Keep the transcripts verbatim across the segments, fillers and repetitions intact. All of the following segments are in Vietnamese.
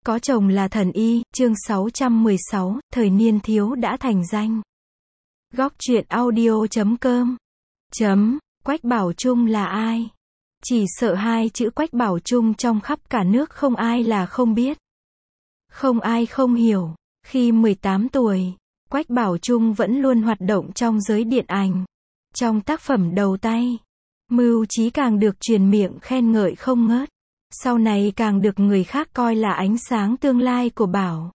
Có chồng là thần y, chương sáu trăm mười sáu, thời niên thiếu đã thành danh. Góc truyện audio chấm com. Chấm, Quách Bảo Trung là ai? Chỉ sợ hai chữ Quách Bảo Trung trong khắp cả nước không ai là không biết. Không ai không hiểu. Khi mười tám tuổi, Quách Bảo Trung vẫn luôn hoạt động trong giới điện ảnh. Trong tác phẩm đầu tay, mưu trí càng được truyền miệng khen ngợi không ngớt. Sau này càng được người khác coi là ánh sáng tương lai của Bảo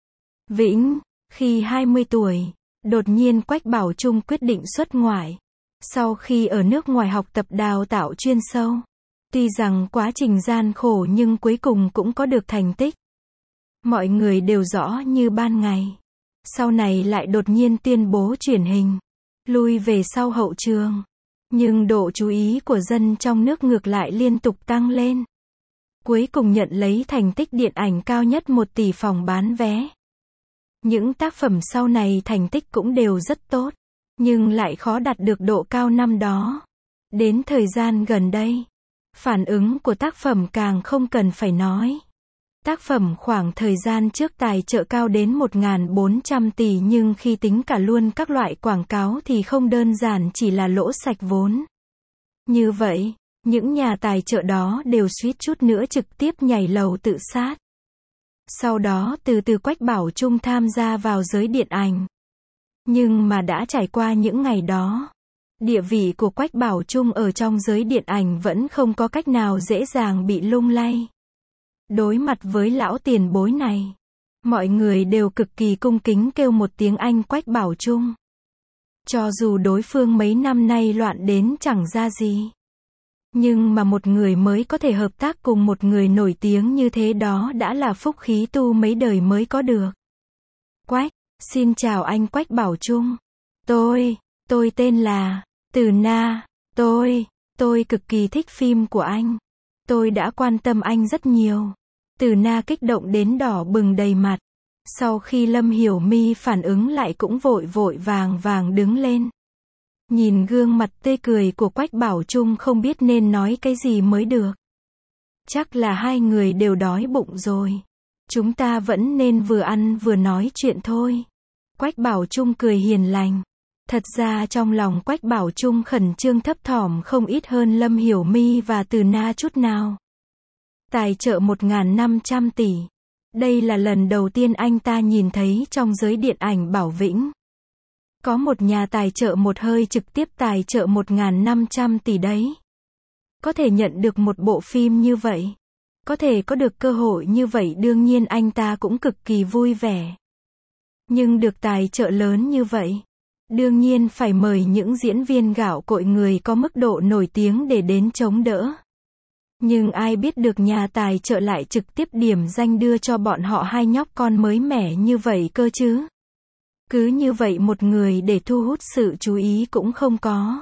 Vĩnh. Khi hai mươi tuổi, đột nhiên Quách Bảo Trung quyết định xuất ngoại. Sau khi ở nước ngoài học tập đào tạo chuyên sâu, tuy rằng quá trình gian khổ nhưng cuối cùng cũng có được thành tích. Mọi người đều rõ như ban ngày. Sau này lại đột nhiên tuyên bố chuyển hình, lui về sau hậu trường. Nhưng độ chú ý của dân trong nước ngược lại liên tục tăng lên. Cuối cùng nhận lấy thành tích điện ảnh cao nhất một tỷ phòng bán vé. Những tác phẩm sau này thành tích cũng đều rất tốt, nhưng lại khó đạt được độ cao năm đó. Đến thời gian gần đây, phản ứng của tác phẩm càng không cần phải nói. Tác phẩm khoảng thời gian trước tài trợ cao đến một nghìn bốn trăm tỷ nhưng khi tính cả luôn các loại quảng cáo thì không đơn giản chỉ là lỗ sạch vốn. Như vậy, những nhà tài trợ đó đều suýt chút nữa trực tiếp nhảy lầu tự sát. Sau đó từ từ Quách Bảo Trung tham gia vào giới điện ảnh. Nhưng mà đã trải qua những ngày đó, địa vị của Quách Bảo Trung ở trong giới điện ảnh vẫn không có cách nào dễ dàng bị lung lay. Đối mặt với lão tiền bối này, mọi người đều cực kỳ cung kính kêu một tiếng anh Quách Bảo Trung. Cho dù đối phương mấy năm nay loạn đến chẳng ra gì. Nhưng mà một người mới có thể hợp tác cùng một người nổi tiếng như thế đó đã là phúc khí tu mấy đời mới có được. Quách, xin chào anh Quách Bảo Trung. Tôi, tôi tên là Từ Na. Tôi, tôi cực kỳ thích phim của anh. Tôi đã quan tâm anh rất nhiều. Từ Na kích động đến đỏ bừng đầy mặt. Sau khi Lâm Hiểu My phản ứng lại cũng vội vội vàng vàng đứng lên. Nhìn gương mặt tươi cười của Quách Bảo Trung không biết nên nói cái gì mới được. Chắc là hai người đều đói bụng rồi. Chúng ta vẫn nên vừa ăn vừa nói chuyện thôi. Quách Bảo Trung cười hiền lành. Thật ra trong lòng Quách Bảo Trung khẩn trương thấp thỏm không ít hơn Lâm Hiểu My và Từ Na chút nào. Tài trợ một nghìn năm trăm tỷ. Đây là lần đầu tiên anh ta nhìn thấy trong giới điện ảnh Bảo Vĩnh. Có một nhà tài trợ một hơi trực tiếp tài trợ một nghìn năm trăm tỷ đấy. Có thể nhận được một bộ phim như vậy, có thể có được cơ hội như vậy đương nhiên anh ta cũng cực kỳ vui vẻ. Nhưng được tài trợ lớn như vậy, đương nhiên phải mời những diễn viên gạo cội người có mức độ nổi tiếng để đến chống đỡ. Nhưng ai biết được nhà tài trợ lại trực tiếp điểm danh đưa cho bọn họ hai nhóc con mới mẻ như vậy cơ chứ. Cứ như vậy một người để thu hút sự chú ý cũng không có.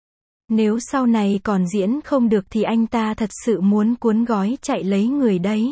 Nếu sau này còn diễn không được thì anh ta thật sự muốn cuốn gói chạy lấy người đấy.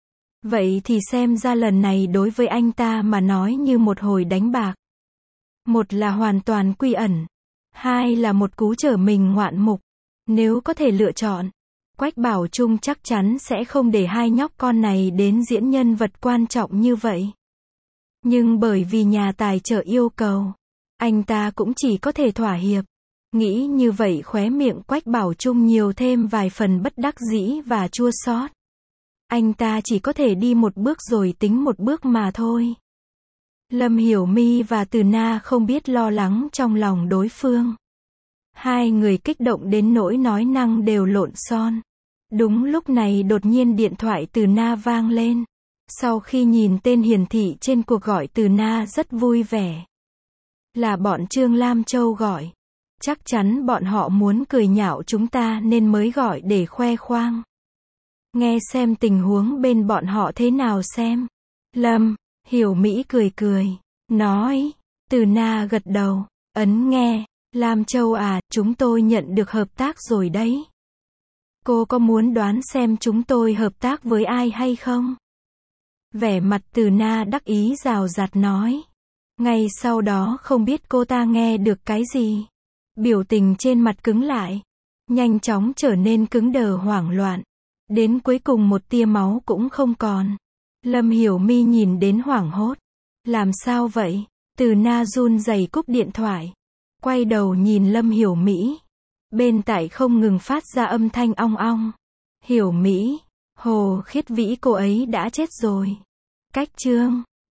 Vậy thì xem ra lần này đối với anh ta mà nói như một hồi đánh bạc. Một là hoàn toàn quy ẩn. Hai là một cú trở mình ngoạn mục. Nếu có thể lựa chọn, Quách Bảo Trung chắc chắn sẽ không để hai nhóc con này đến diễn nhân vật quan trọng như vậy. Nhưng bởi vì nhà tài trợ yêu cầu, anh ta cũng chỉ có thể thỏa hiệp. Nghĩ như vậy khóe miệng Quách Bảo Trung nhiều thêm vài phần bất đắc dĩ và chua xót. Anh ta chỉ có thể đi một bước rồi tính một bước mà thôi. Lâm Hiểu My và Từ Na không biết lo lắng trong lòng đối phương. Hai người kích động đến nỗi nói năng đều lộn xon. Đúng lúc này đột nhiên điện thoại Từ Na vang lên. Sau khi nhìn tên hiển thị trên cuộc gọi Từ Na rất vui vẻ. Là bọn Trương Lam Châu gọi. Chắc chắn bọn họ muốn cười nhạo chúng ta nên mới gọi để khoe khoang. Nghe xem tình huống bên bọn họ thế nào xem. Lâm, Hiểu Mỹ cười cười, nói. Từ Na gật đầu, ấn nghe. Lam Châu à, chúng tôi nhận được hợp tác rồi đấy. Cô có muốn đoán xem chúng tôi hợp tác với ai hay không? Vẻ mặt Từ Na đắc ý rào rạt nói. Ngay sau đó không biết cô ta nghe được cái gì. Biểu tình trên mặt cứng lại. Nhanh chóng trở nên cứng đờ hoảng loạn. Đến cuối cùng một tia máu cũng không còn. Lâm Hiểu My nhìn đến hoảng hốt. Làm sao vậy? Từ Na run rẩy cúp điện thoại. Quay đầu nhìn Lâm Hiểu Mỹ. Bên tai không ngừng phát ra âm thanh ong ong. Hiểu Mỹ, Hồ Khiết Vĩ cô ấy đã chết rồi. Cách chương